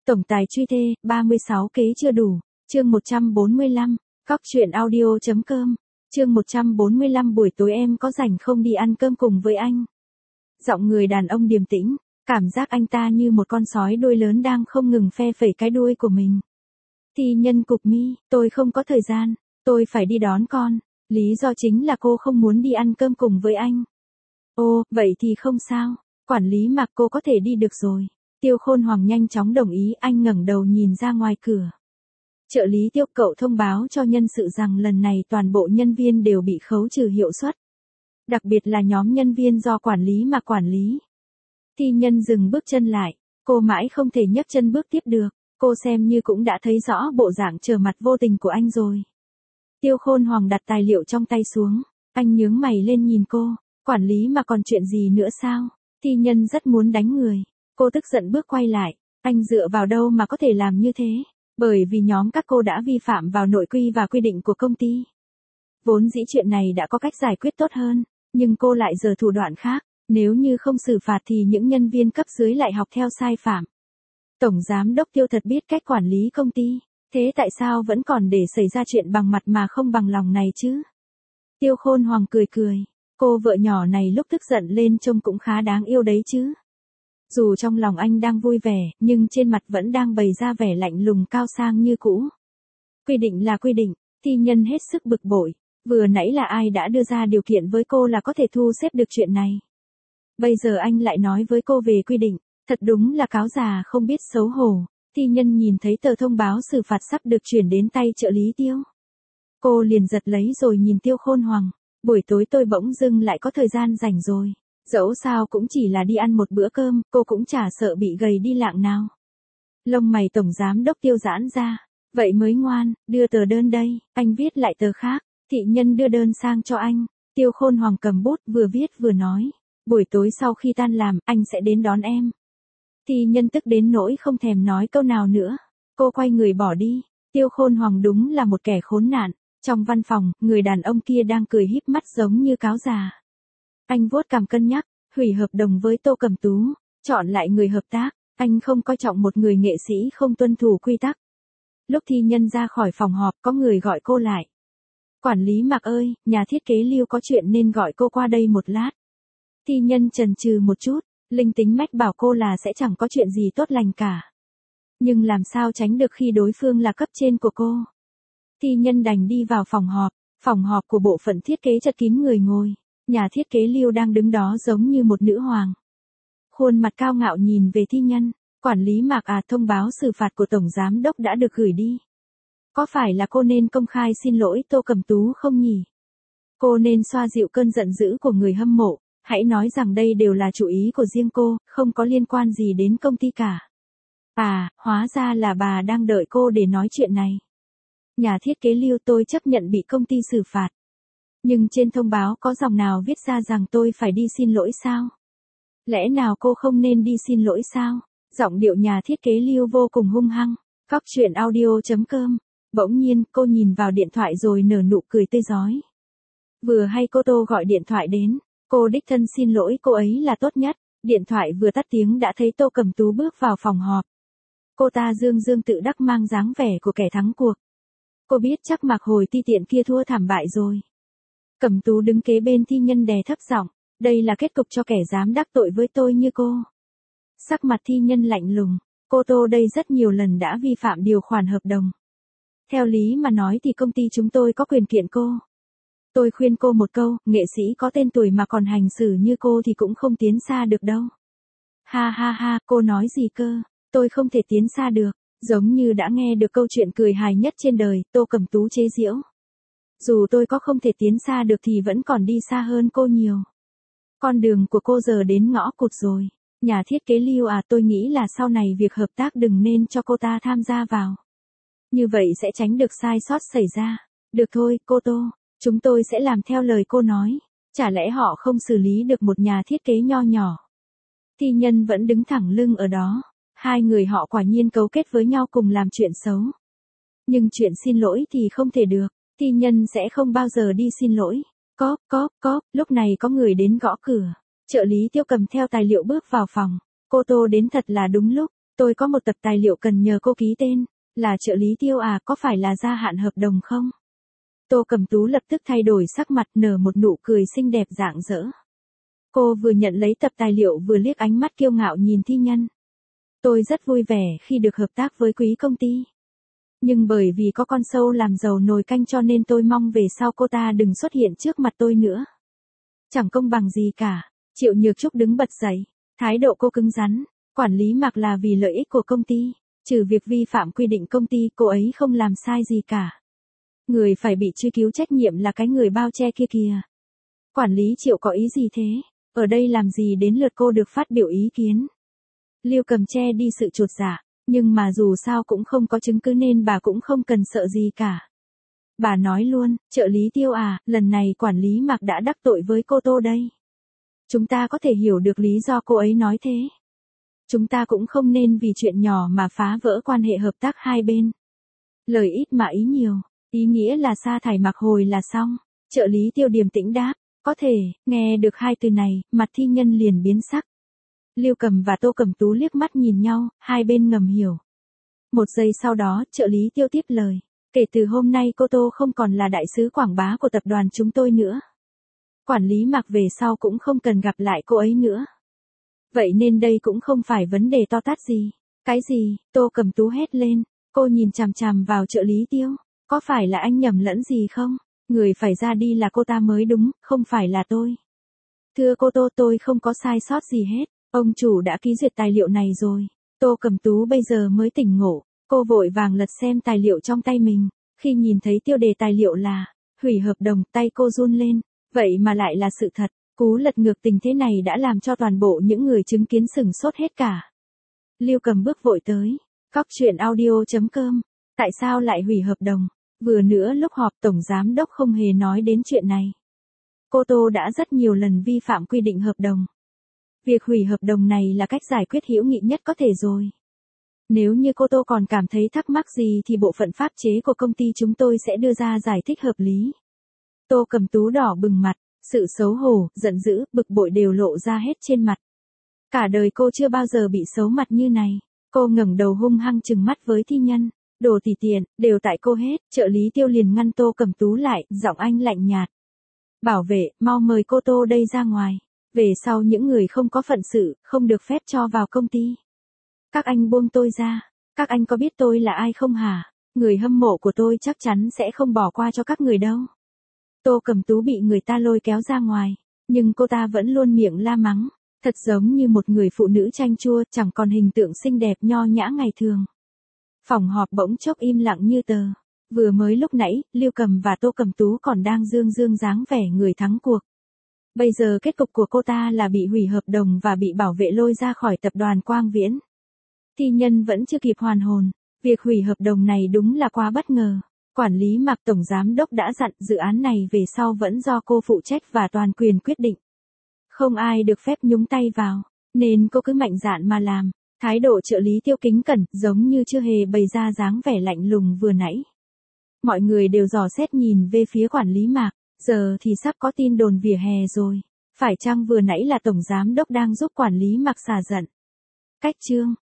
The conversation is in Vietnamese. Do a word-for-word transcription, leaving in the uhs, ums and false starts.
Tổng tài truy thê, ba mươi sáu kế chưa đủ. Chương một trăm bốn mươi lăm, Cóc truyện audio chấm com. Chương một trăm bốn mươi lăm buổi tối em có rảnh không đi ăn cơm cùng với anh? Giọng người đàn ông điềm tĩnh, cảm giác anh ta như một con sói đuôi lớn đang không ngừng phe phẩy cái đuôi của mình. Thi Nhân cụp mi, tôi không có thời gian, tôi phải đi đón con. Lý do chính là cô không muốn đi ăn cơm cùng với anh. Ồ, vậy thì không sao, quản lý Mạc cô có thể đi được rồi. Tiêu Khôn Hoàng nhanh chóng đồng ý, anh ngẩng đầu nhìn ra ngoài cửa. Trợ lý Tiêu, cậu thông báo cho nhân sự rằng lần này toàn bộ nhân viên đều bị khấu trừ hiệu suất. Đặc biệt là nhóm nhân viên do quản lý Mạc quản lý. Thi Nhân dừng bước chân lại, cô mãi không thể nhấc chân bước tiếp được, cô xem như cũng đã thấy rõ bộ dạng trở mặt vô tình của anh rồi. Tiêu Khôn Hoàng đặt tài liệu trong tay xuống, anh nhướng mày lên nhìn cô, quản lý mà còn chuyện gì nữa sao? Thi Nhân rất muốn đánh người, cô tức giận bước quay lại, anh dựa vào đâu mà có thể làm như thế? Bởi vì nhóm các cô đã vi phạm vào nội quy và quy định của công ty. Vốn dĩ chuyện này đã có cách giải quyết tốt hơn, nhưng cô lại giở thủ đoạn khác, nếu như không xử phạt thì những nhân viên cấp dưới lại học theo sai phạm. Tổng giám đốc Tiêu thật biết cách quản lý công ty, thế tại sao vẫn còn để xảy ra chuyện bằng mặt mà không bằng lòng này chứ? Tiêu Khôn Hoàng cười cười, cô vợ nhỏ này lúc tức giận lên trông cũng khá đáng yêu đấy chứ. Dù trong lòng anh đang vui vẻ, nhưng trên mặt vẫn đang bày ra vẻ lạnh lùng cao sang như cũ. Quy định là quy định, Thi Nhân hết sức bực bội, vừa nãy là ai đã đưa ra điều kiện với cô là có thể thu xếp được chuyện này. Bây giờ anh lại nói với cô về quy định, thật đúng là cáo già không biết xấu hổ. Thi Nhân nhìn thấy tờ thông báo xử phạt sắp được chuyển đến tay trợ lý Tiêu. Cô liền giật lấy rồi nhìn Tiêu Khôn Hoàng, buổi tối tôi bỗng dưng lại có thời gian rảnh rồi. Dẫu sao cũng chỉ là đi ăn một bữa cơm, cô cũng chả sợ bị gầy đi lạng nào. Lông mày tổng giám đốc Tiêu giãn ra, vậy mới ngoan, đưa tờ đơn đây, anh viết lại tờ khác. Thị Nhân đưa đơn sang cho anh, Tiêu Khôn Hoàng cầm bút vừa viết vừa nói, buổi tối sau khi tan làm, anh sẽ đến đón em. Thị Nhân tức đến nỗi không thèm nói câu nào nữa, cô quay người bỏ đi. Tiêu Khôn Hoàng đúng là một kẻ khốn nạn. Trong văn phòng, người đàn ông kia đang cười híp mắt giống như cáo già. Anh vuốt cằm cân nhắc, hủy hợp đồng với Tô Cẩm Tú, chọn lại người hợp tác, anh không coi trọng một người nghệ sĩ không tuân thủ quy tắc. Lúc Thi Nhân ra khỏi phòng họp có người gọi cô lại. Quản lý Mạc ơi, nhà thiết kế Lưu có chuyện nên gọi cô qua đây một lát. Thi Nhân chần chừ một chút, linh tính mách bảo cô là sẽ chẳng có chuyện gì tốt lành cả. Nhưng làm sao tránh được khi đối phương là cấp trên của cô. Thi Nhân đành đi vào phòng họp, phòng họp của bộ phận thiết kế chật kín người ngồi. Nhà thiết kế Lưu đang đứng đó giống như một nữ hoàng. Khuôn mặt cao ngạo nhìn về Thi Nhân, quản lý Mạc à, thông báo xử phạt của tổng giám đốc đã được gửi đi. Có phải là cô nên công khai xin lỗi Tô Cẩm Tú không nhỉ? Cô nên xoa dịu cơn giận dữ của người hâm mộ, hãy nói rằng đây đều là chủ ý của riêng cô, không có liên quan gì đến công ty cả. À, hóa ra là bà đang đợi cô để nói chuyện này. Nhà thiết kế Lưu, tôi chấp nhận bị công ty xử phạt. Nhưng trên thông báo có dòng nào viết ra rằng tôi phải đi xin lỗi sao? Lẽ nào cô không nên đi xin lỗi sao? Giọng điệu nhà thiết kế Lưu vô cùng hung hăng. Cóc truyện audio chấm com. Bỗng nhiên, cô nhìn vào điện thoại rồi nở nụ cười tươi rói. Vừa hay cô Tô gọi điện thoại đến, cô đích thân xin lỗi cô ấy là tốt nhất. Điện thoại vừa tắt tiếng đã thấy Tô Cẩm Tú bước vào phòng họp. Cô ta dương dương tự đắc mang dáng vẻ của kẻ thắng cuộc. Cô biết chắc Mạc hồi ti tiện kia thua thảm bại rồi. Cẩm Tú đứng kế bên Thi Nhân đè thấp giọng, đây là kết cục cho kẻ dám đắc tội với tôi như cô. Sắc mặt Thi Nhân lạnh lùng, cô Tô đây rất nhiều lần đã vi phạm điều khoản hợp đồng. Theo lý mà nói thì công ty chúng tôi có quyền kiện cô. Tôi khuyên cô một câu, nghệ sĩ có tên tuổi mà còn hành xử như cô thì cũng không tiến xa được đâu. Ha ha ha, cô nói gì cơ, tôi không thể tiến xa được, giống như đã nghe được câu chuyện cười hài nhất trên đời, Tô Cẩm Tú chế giễu. Dù tôi có không thể tiến xa được thì vẫn còn đi xa hơn cô nhiều. Con đường của cô giờ đến ngõ cụt rồi. Nhà thiết kế Lưu à, tôi nghĩ là sau này việc hợp tác đừng nên cho cô ta tham gia vào. Như vậy sẽ tránh được sai sót xảy ra. Được thôi, cô Tô, chúng tôi sẽ làm theo lời cô nói. Chả lẽ họ không xử lý được một nhà thiết kế nho nhỏ? Thi Nhân vẫn đứng thẳng lưng ở đó. Hai người họ quả nhiên cấu kết với nhau cùng làm chuyện xấu. Nhưng chuyện xin lỗi thì không thể được. Thi Nhân sẽ không bao giờ đi xin lỗi. Cóp, cóp, cóp, lúc này có người đến gõ cửa. Trợ lý Tiêu cầm theo tài liệu bước vào phòng. Cô Tô đến thật là đúng lúc. Tôi có một tập tài liệu cần nhờ cô ký tên, là trợ lý Tiêu à, có phải là gia hạn hợp đồng không? Tô Cẩm Tú lập tức thay đổi sắc mặt, nở một nụ cười xinh đẹp rạng rỡ. Cô vừa nhận lấy tập tài liệu vừa liếc ánh mắt kiêu ngạo nhìn thi nhân. Tôi rất vui vẻ khi được hợp tác với quý công ty. Nhưng bởi vì có con sâu làm dầu nồi canh cho nên tôi mong về sau cô ta đừng xuất hiện trước mặt tôi nữa. Chẳng công bằng gì cả. Triệu Nhược Trúc đứng bật dậy. Thái độ cô cứng rắn. Quản lý Mạc là vì lợi ích của công ty. Trừ việc vi phạm quy định công ty, cô ấy không làm sai gì cả. Người phải bị truy cứu trách nhiệm là cái người bao che kia kìa. Quản lý Triệu có ý gì thế? Ở đây làm gì đến lượt cô được phát biểu ý kiến? Lưu Cầm che đi sự chột dạ, nhưng mà dù sao cũng không có chứng cứ nên bà cũng không cần sợ gì cả. Bà nói luôn, trợ lý Tiêu à, lần này quản lý Mạc đã đắc tội với cô Tô đây. Chúng ta có thể hiểu được lý do cô ấy nói thế. Chúng ta cũng không nên vì chuyện nhỏ mà phá vỡ quan hệ hợp tác hai bên. Lời ít mà ý nhiều, ý nghĩa là sa thải Mạc hồi là xong. Trợ lý Tiêu điềm tĩnh đáp, có thể. Nghe được hai từ này, mặt thi nhân liền biến sắc. Lưu Cầm và Tô Cẩm Tú liếc mắt nhìn nhau, hai bên ngầm hiểu. Một giây sau đó, trợ lý Tiêu tiếp lời. Kể từ hôm nay cô Tô không còn là đại sứ quảng bá của tập đoàn chúng tôi nữa. Quản lý Mạc về sau cũng không cần gặp lại cô ấy nữa. Vậy nên đây cũng không phải vấn đề to tát gì. Cái gì? Tô Cẩm Tú hét lên. Cô nhìn chằm chằm vào trợ lý Tiêu. Có phải là anh nhầm lẫn gì không? Người phải ra đi là cô ta mới đúng, không phải là tôi. Thưa cô Tô, tôi không có sai sót gì hết. Ông chủ đã ký duyệt tài liệu này rồi. Tô Cẩm Tú bây giờ mới tỉnh ngộ. Cô vội vàng lật xem tài liệu trong tay mình. Khi nhìn thấy tiêu đề tài liệu là hủy hợp đồng, tay cô run lên. Vậy mà lại là sự thật. Cú lật ngược tình thế này đã làm cho toàn bộ những người chứng kiến sửng sốt hết cả. Lưu Cầm bước vội tới. Cóc truyện audio chấm com. Tại sao lại hủy hợp đồng? Vừa nữa lúc họp tổng giám đốc không hề nói đến chuyện này. Cô Tô đã rất nhiều lần vi phạm quy định hợp đồng. Việc hủy hợp đồng này là cách giải quyết hữu nghị nhất có thể rồi. Nếu như cô Tô còn cảm thấy thắc mắc gì thì bộ phận pháp chế của công ty chúng tôi sẽ đưa ra giải thích hợp lý. Tô Cẩm Tú đỏ bừng mặt, sự xấu hổ, giận dữ, bực bội đều lộ ra hết trên mặt. Cả đời cô chưa bao giờ bị xấu mặt như này. Cô ngẩng đầu hung hăng trừng mắt với thi nhân. Đồ tỉ tiện, đều tại cô hết. Trợ lý Tiêu liền ngăn Tô Cẩm Tú lại, giọng anh lạnh nhạt. Bảo vệ, mau mời cô Tô đây ra ngoài. Về sau những người không có phận sự, không được phép cho vào công ty. Các anh buông tôi ra. Các anh có biết tôi là ai không hả? Người hâm mộ của tôi chắc chắn sẽ không bỏ qua cho các người đâu. Tô Cẩm Tú bị người ta lôi kéo ra ngoài. Nhưng cô ta vẫn luôn miệng la mắng. Thật giống như một người phụ nữ chanh chua, chẳng còn hình tượng xinh đẹp nho nhã ngày thường. Phòng họp bỗng chốc im lặng như tờ. Vừa mới lúc nãy, Lưu Cầm và Tô Cẩm Tú còn đang dương dương dáng vẻ người thắng cuộc. Bây giờ kết cục của cô ta là bị hủy hợp đồng và bị bảo vệ lôi ra khỏi tập đoàn Quang Viễn. Thi nhân vẫn chưa kịp hoàn hồn. Việc hủy hợp đồng này đúng là quá bất ngờ. Quản lý Mạc tổng giám đốc đã dặn dự án này về sau vẫn do cô phụ trách và toàn quyền quyết định. Không ai được phép nhúng tay vào, nên cô cứ mạnh dạn mà làm. Thái độ trợ lý Tiêu kính cẩn, giống như chưa hề bày ra dáng vẻ lạnh lùng vừa nãy. Mọi người đều dò xét nhìn về phía quản lý Mạc, giờ thì sắp có tin đồn vỉa hè rồi. Phải chăng vừa nãy là tổng giám đốc đang giúp quản lý Mạc xả giận? Cách chương